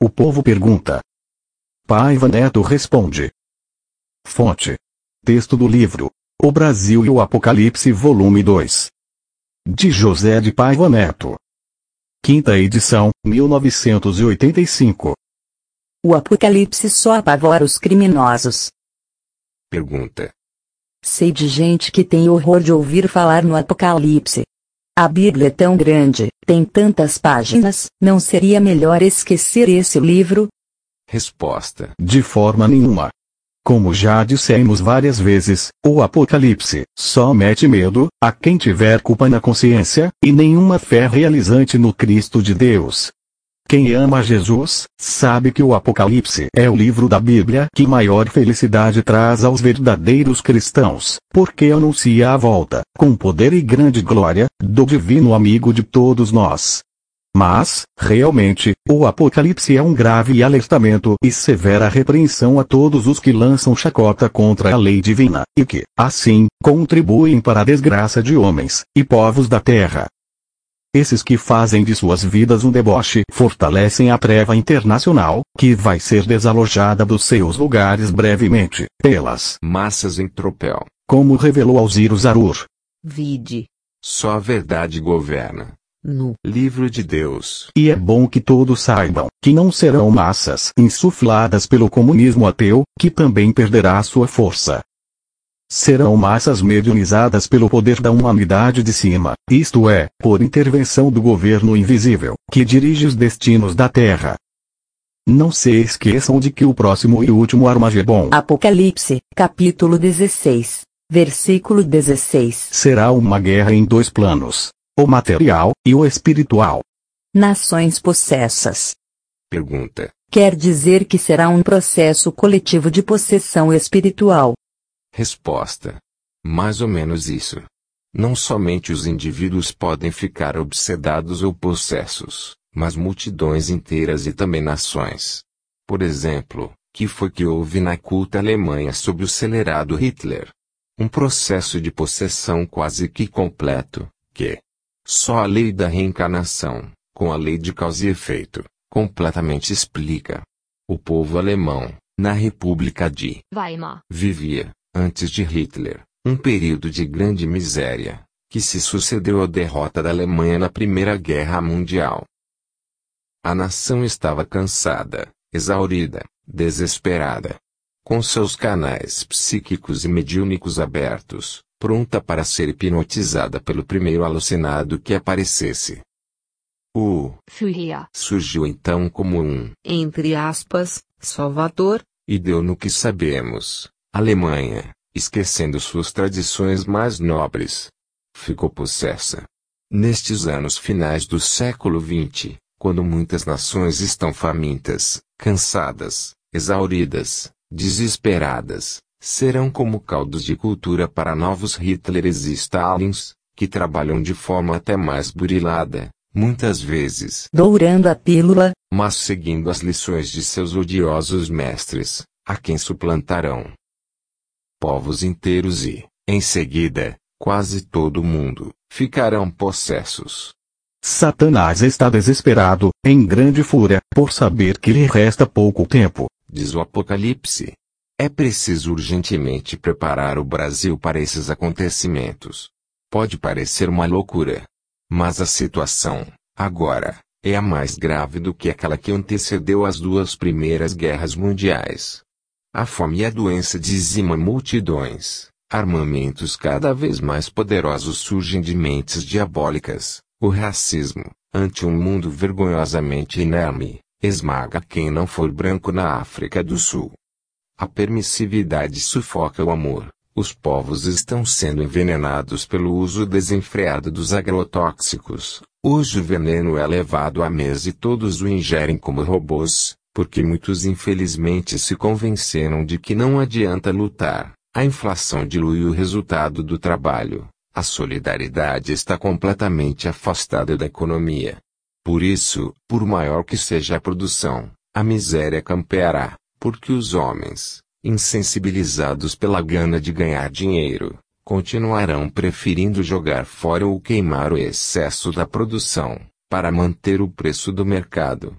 O povo pergunta. Paiva Neto responde. Fonte. Texto do livro O Brasil e o Apocalipse, volume 2. De José de Paiva Neto. Quinta edição, 1985. O Apocalipse só apavora os criminosos. Pergunta. Sei de gente que tem horror de ouvir falar no Apocalipse. A Bíblia é tão grande, tem tantas páginas, não seria melhor esquecer esse livro? Resposta. De forma nenhuma. Como já dissemos várias vezes, o Apocalipse só mete medo a quem tiver culpa na consciência, e nenhuma fé realizante no Cristo de Deus. Quem ama Jesus, sabe que o Apocalipse é o livro da Bíblia que maior felicidade traz aos verdadeiros cristãos, porque anuncia a volta, com poder e grande glória, do divino amigo de todos nós. Mas, realmente, o Apocalipse é um grave alertamento e severa repreensão a todos os que lançam chacota contra a lei divina, e que, assim, contribuem para a desgraça de homens e povos da terra. Esses que fazem de suas vidas um deboche fortalecem a treva internacional, que vai ser desalojada dos seus lugares brevemente, pelas massas em tropel. Como revelou Alziro Zarur. Vide. Só a verdade governa. No livro de Deus. E é bom que todos saibam que não serão massas insufladas pelo comunismo ateu, que também perderá sua força. Serão massas medionizadas pelo poder da humanidade de cima, isto é, por intervenção do governo invisível, que dirige os destinos da Terra. Não se esqueçam de que o próximo e último Armagedon, Apocalipse, capítulo 16, versículo 16, será uma guerra em dois planos. O material e o espiritual. Nações possessas. Pergunta. Quer dizer que será um processo coletivo de possessão espiritual. Resposta. Mais ou menos isso. Não somente os indivíduos podem ficar obsedados ou possessos, mas multidões inteiras e também nações. Por exemplo, que foi que houve na culta Alemanha sob o celerado Hitler? Um processo de possessão quase que completo, que só a lei da reencarnação, com a lei de causa e efeito, completamente explica. O povo alemão, na República de Weimar, vivia, antes de Hitler, um período de grande miséria, que se sucedeu à derrota da Alemanha na Primeira Guerra Mundial. A nação estava cansada, exaurida, desesperada. Com seus canais psíquicos e mediúnicos abertos, pronta para ser hipnotizada pelo primeiro alucinado que aparecesse. O Führer surgiu então como Entre aspas, Salvador. e deu no que sabemos. Alemanha, esquecendo suas tradições mais nobres, ficou possessa. Nestes anos finais do século XX, quando muitas nações estão famintas, cansadas, exauridas, desesperadas, serão como caldos de cultura para novos Hitlers e Stalins, que trabalham de forma até mais burilada, muitas vezes Dourando a pílula, mas seguindo as lições de seus odiosos mestres, a quem suplantarão povos inteiros e, em seguida, quase todo o mundo, ficarão possessos. Satanás está desesperado, em grande fúria, por saber que lhe resta pouco tempo. Diz o Apocalipse. É preciso urgentemente preparar o Brasil para esses acontecimentos. Pode parecer uma loucura. Mas a situação, agora, é a mais grave do que aquela que antecedeu as duas primeiras guerras mundiais. A fome e a doença dizimam multidões, armamentos cada vez mais poderosos surgem de mentes diabólicas, o racismo, ante um mundo vergonhosamente inerme, esmaga quem não for branco na África do Sul. A permissividade sufoca o amor, os povos estão sendo envenenados pelo uso desenfreado dos agrotóxicos, hoje o veneno é levado à mesa e todos o ingerem como robôs, porque muitos infelizmente se convenceram de que não adianta lutar, a inflação dilui o resultado do trabalho, a solidariedade está completamente afastada da economia. Por isso, por maior que seja a produção, a miséria campeará, porque os homens, insensibilizados pela gana de ganhar dinheiro, continuarão preferindo jogar fora ou queimar o excesso da produção, para manter o preço do mercado.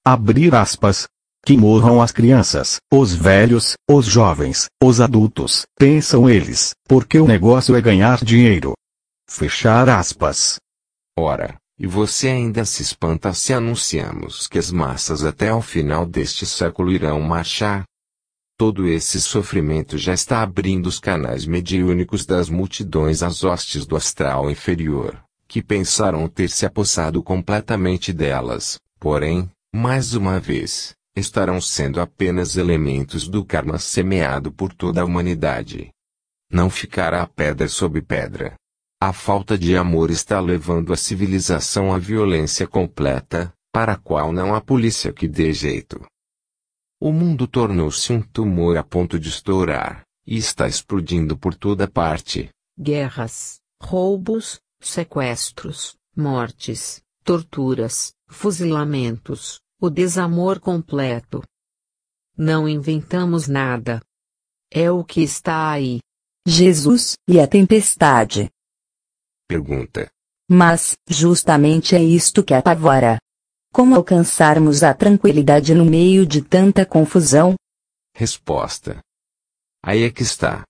Abrir aspas. Que morram as crianças, os velhos, os jovens, os adultos, pensam eles, porque o negócio é ganhar dinheiro. Fechar aspas. Ora, e você ainda se espanta se anunciamos que as massas até ao final deste século irão marchar? Todo esse sofrimento já está abrindo os canais mediúnicos das multidões às hostes do astral inferior, que pensaram ter se apossado completamente delas, porém, mais uma vez, estarão sendo apenas elementos do karma semeado por toda a humanidade. Não ficará pedra sobre pedra. A falta de amor está levando a civilização à violência completa, para a qual não há polícia que dê jeito. O mundo tornou-se um tumor a ponto de estourar, e está explodindo por toda parte. Guerras, roubos, sequestros, mortes, torturas, fuzilamentos, o desamor completo. Não inventamos nada. É o que está aí. Jesus, e a tempestade? Pergunta. Mas, justamente é isto que apavora. Como alcançarmos a tranquilidade no meio de tanta confusão? Resposta. Aí é que está.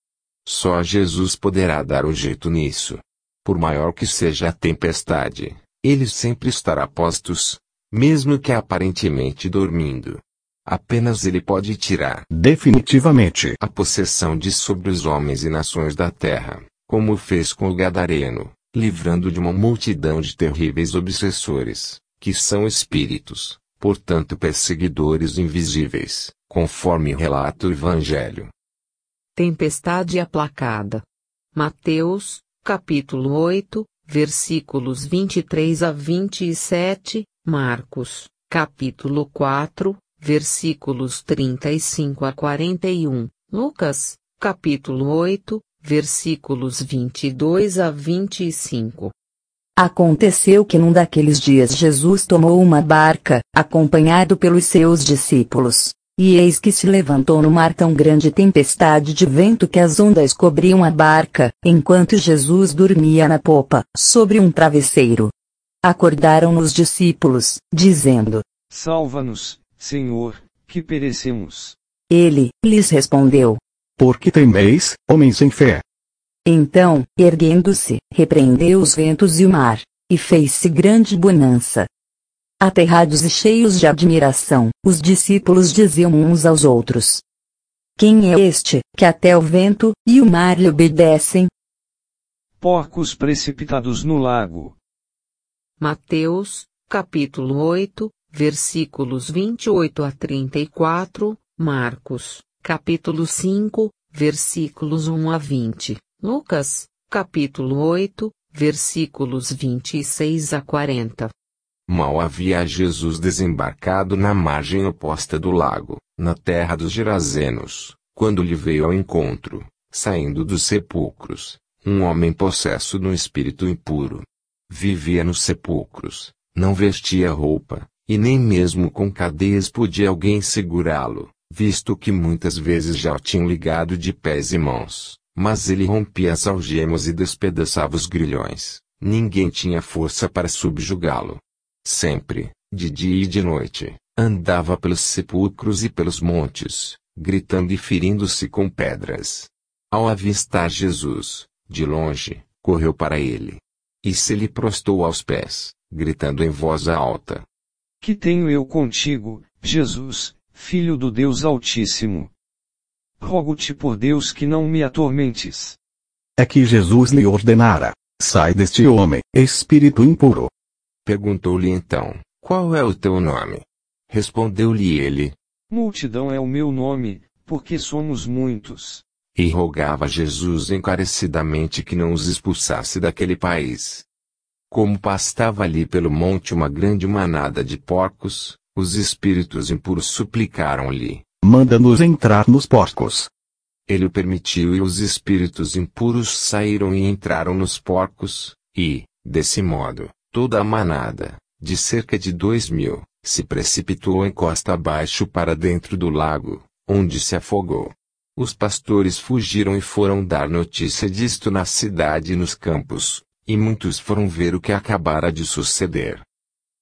Só Jesus poderá dar um jeito nisso. Por maior que seja a tempestade, ele sempre estará a postos, mesmo que aparentemente dormindo. Apenas ele pode tirar definitivamente a possessão de sobre os homens e nações da terra, como fez com o Gadareno, livrando de uma multidão de terríveis obsessores, que são espíritos, portanto perseguidores invisíveis, conforme relata o Evangelho. Tempestade aplacada. Mateus, capítulo 8, versículos 23 a 27, Marcos, capítulo 4, versículos 35 a 41, Lucas, capítulo 8, versículos 22 a 25. Aconteceu que num daqueles dias Jesus tomou uma barca, acompanhado pelos seus discípulos. E eis que se levantou no mar tão grande tempestade de vento que as ondas cobriam a barca, enquanto Jesus dormia na popa, sobre um travesseiro. Acordaram os discípulos, dizendo: Salva-nos, Senhor, que perecemos. Ele lhes respondeu: Por que temeis, homens sem fé? Então, erguendo-se, repreendeu os ventos e o mar, e fez-se grande bonança. Aterrados e cheios de admiração, os discípulos diziam uns aos outros: Quem é este, que até o vento e o mar lhe obedecem? Porcos precipitados no lago. Mateus, capítulo 8, versículos 28 a 34, Marcos, capítulo 5, versículos 1 a 20, Lucas, capítulo 8, versículos 26 a 40. Mal havia Jesus desembarcado na margem oposta do lago, na terra dos Gerazenos, quando lhe veio ao encontro, saindo dos sepulcros, um homem possesso de um espírito impuro. Vivia nos sepulcros, não vestia roupa, e nem mesmo com cadeias podia alguém segurá-lo, visto que muitas vezes já o tinham ligado de pés e mãos, mas ele rompia as algemas e despedaçava os grilhões. Ninguém tinha força para subjugá-lo. Sempre, de dia e de noite, andava pelos sepulcros e pelos montes, gritando e ferindo-se com pedras. Ao avistar Jesus, de longe, correu para ele. E se lhe prostou aos pés, gritando em voz alta: Que tenho eu contigo, Jesus, Filho do Deus Altíssimo? Rogo-te por Deus que não me atormentes. É que Jesus lhe ordenara: Sai deste homem, espírito impuro. Perguntou-lhe então: Qual é o teu nome? Respondeu-lhe ele: Multidão é o meu nome, porque somos muitos. E rogava a Jesus encarecidamente que não os expulsasse daquele país. Como pastava ali pelo monte uma grande manada de porcos, os espíritos impuros suplicaram-lhe: Manda-nos entrar nos porcos. Ele o permitiu e os espíritos impuros saíram e entraram nos porcos, e, desse modo, toda a manada, de cerca de 2.000, se precipitou em costa abaixo para dentro do lago, onde se afogou. Os pastores fugiram e foram dar notícia disto na cidade e nos campos, e muitos foram ver o que acabara de suceder.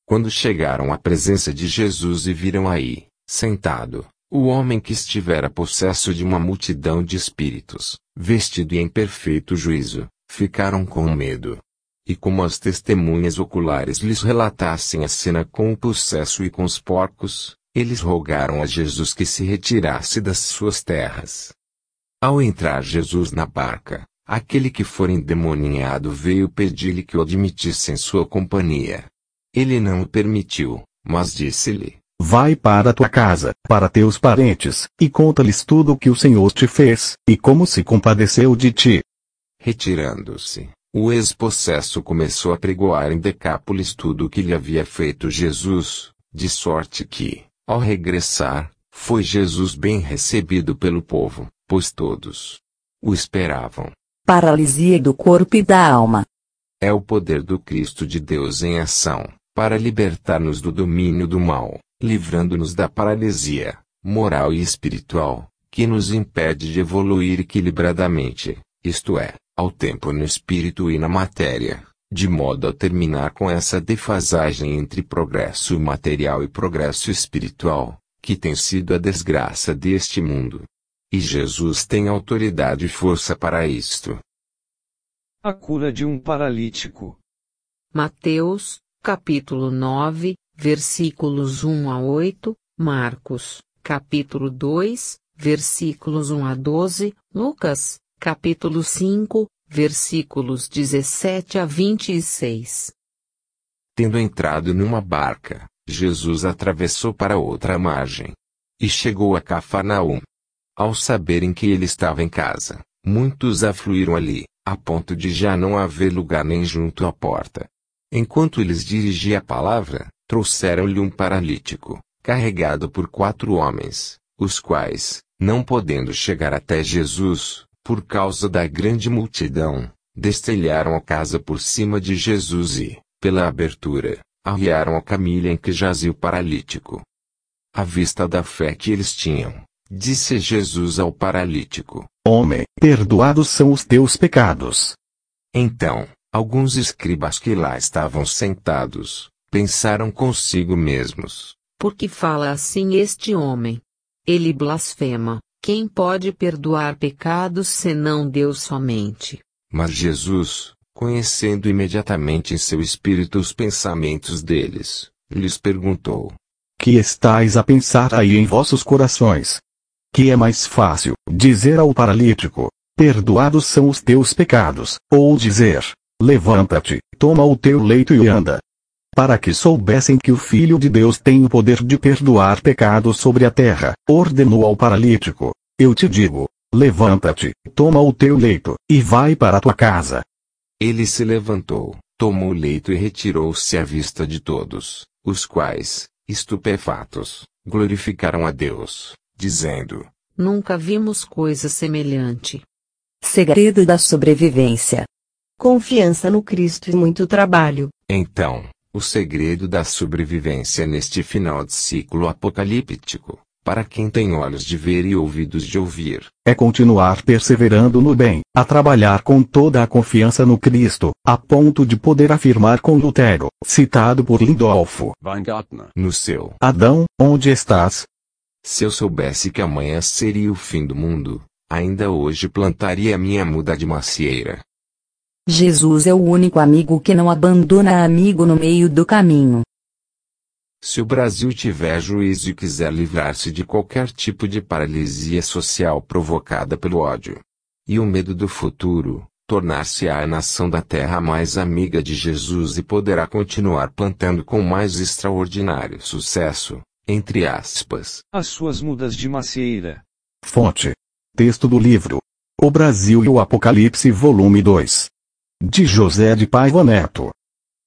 Quando chegaram à presença de Jesus e viram aí, sentado, o homem que estivera possesso de uma multidão de espíritos, vestido e em perfeito juízo, ficaram com medo. E como as testemunhas oculares lhes relatassem a cena com o possesso e com os porcos, eles rogaram a Jesus que se retirasse das suas terras. Ao entrar Jesus na barca, aquele que fora endemoniado veio pedir-lhe que o admitisse em sua companhia. Ele não o permitiu, mas disse-lhe: Vai para tua casa, para teus parentes, e conta-lhes tudo o que o Senhor te fez, e como se compadeceu de ti. Retirando-se, o ex-possesso começou a pregoar em Decápolis tudo o que lhe havia feito Jesus, de sorte que, ao regressar, foi Jesus bem recebido pelo povo, pois todos o esperavam. Paralisia do corpo e da alma. É o poder do Cristo de Deus em ação, para libertar-nos do domínio do mal, livrando-nos da paralisia, moral e espiritual, que nos impede de evoluir equilibradamente, isto é, ao tempo no espírito e na matéria, de modo a terminar com essa defasagem entre progresso material e progresso espiritual, que tem sido a desgraça deste mundo. E Jesus tem autoridade e força para isto. A cura de um paralítico. Mateus, capítulo 9, versículos 1 a 8, Marcos, capítulo 2, versículos 1 a 12, Lucas, capítulo 5, versículos 17 a 26. Tendo entrado numa barca, Jesus atravessou para outra margem. E chegou a Cafarnaum. Ao saberem que ele estava em casa, muitos afluíram ali, a ponto de já não haver lugar nem junto à porta. Enquanto lhes dirigia a palavra, trouxeram-lhe um paralítico, carregado por 4 homens, os quais, não podendo chegar até Jesus, por causa da grande multidão, destelharam a casa por cima de Jesus e, pela abertura, arriaram a camilha em que jazia o paralítico. À vista da fé que eles tinham, disse Jesus ao paralítico: Homem, perdoados são os teus pecados. Então, alguns escribas que lá estavam sentados, pensaram consigo mesmos: Por que fala assim este homem? Ele blasfema. Quem pode perdoar pecados senão Deus somente? Mas Jesus, conhecendo imediatamente em seu espírito os pensamentos deles, lhes perguntou: Que estáis a pensar aí em vossos corações? Que é mais fácil, dizer ao paralítico: perdoados são os teus pecados, ou dizer: levanta-te, toma o teu leito e anda? Para que soubessem que o Filho de Deus tem o poder de perdoar pecados sobre a terra, ordenou ao paralítico: eu te digo, levanta-te, toma o teu leito, e vai para a tua casa. Ele se levantou, tomou o leito e retirou-se à vista de todos, os quais, estupefatos, glorificaram a Deus, dizendo: Nunca vimos coisa semelhante. Segredo da sobrevivência. Confiança no Cristo e muito trabalho. Então, o segredo da sobrevivência neste final de ciclo apocalíptico, para quem tem olhos de ver e ouvidos de ouvir, é continuar perseverando no bem, a trabalhar com toda a confiança no Cristo, a ponto de poder afirmar com Lutero, citado por Lindolfo Weingartner: no seu Adão, onde estás? Se eu soubesse que amanhã seria o fim do mundo, ainda hoje plantaria a minha muda de macieira. Jesus é o único amigo que não abandona amigo no meio do caminho. Se o Brasil tiver juízo e quiser livrar-se de qualquer tipo de paralisia social provocada pelo ódio e o medo do futuro, tornar-se-á a nação da terra mais amiga de Jesus e poderá continuar plantando com mais extraordinário sucesso, entre aspas, as suas mudas de macieira. Fonte: texto do livro O Brasil e o Apocalipse, volume 2. De José de Paiva Neto.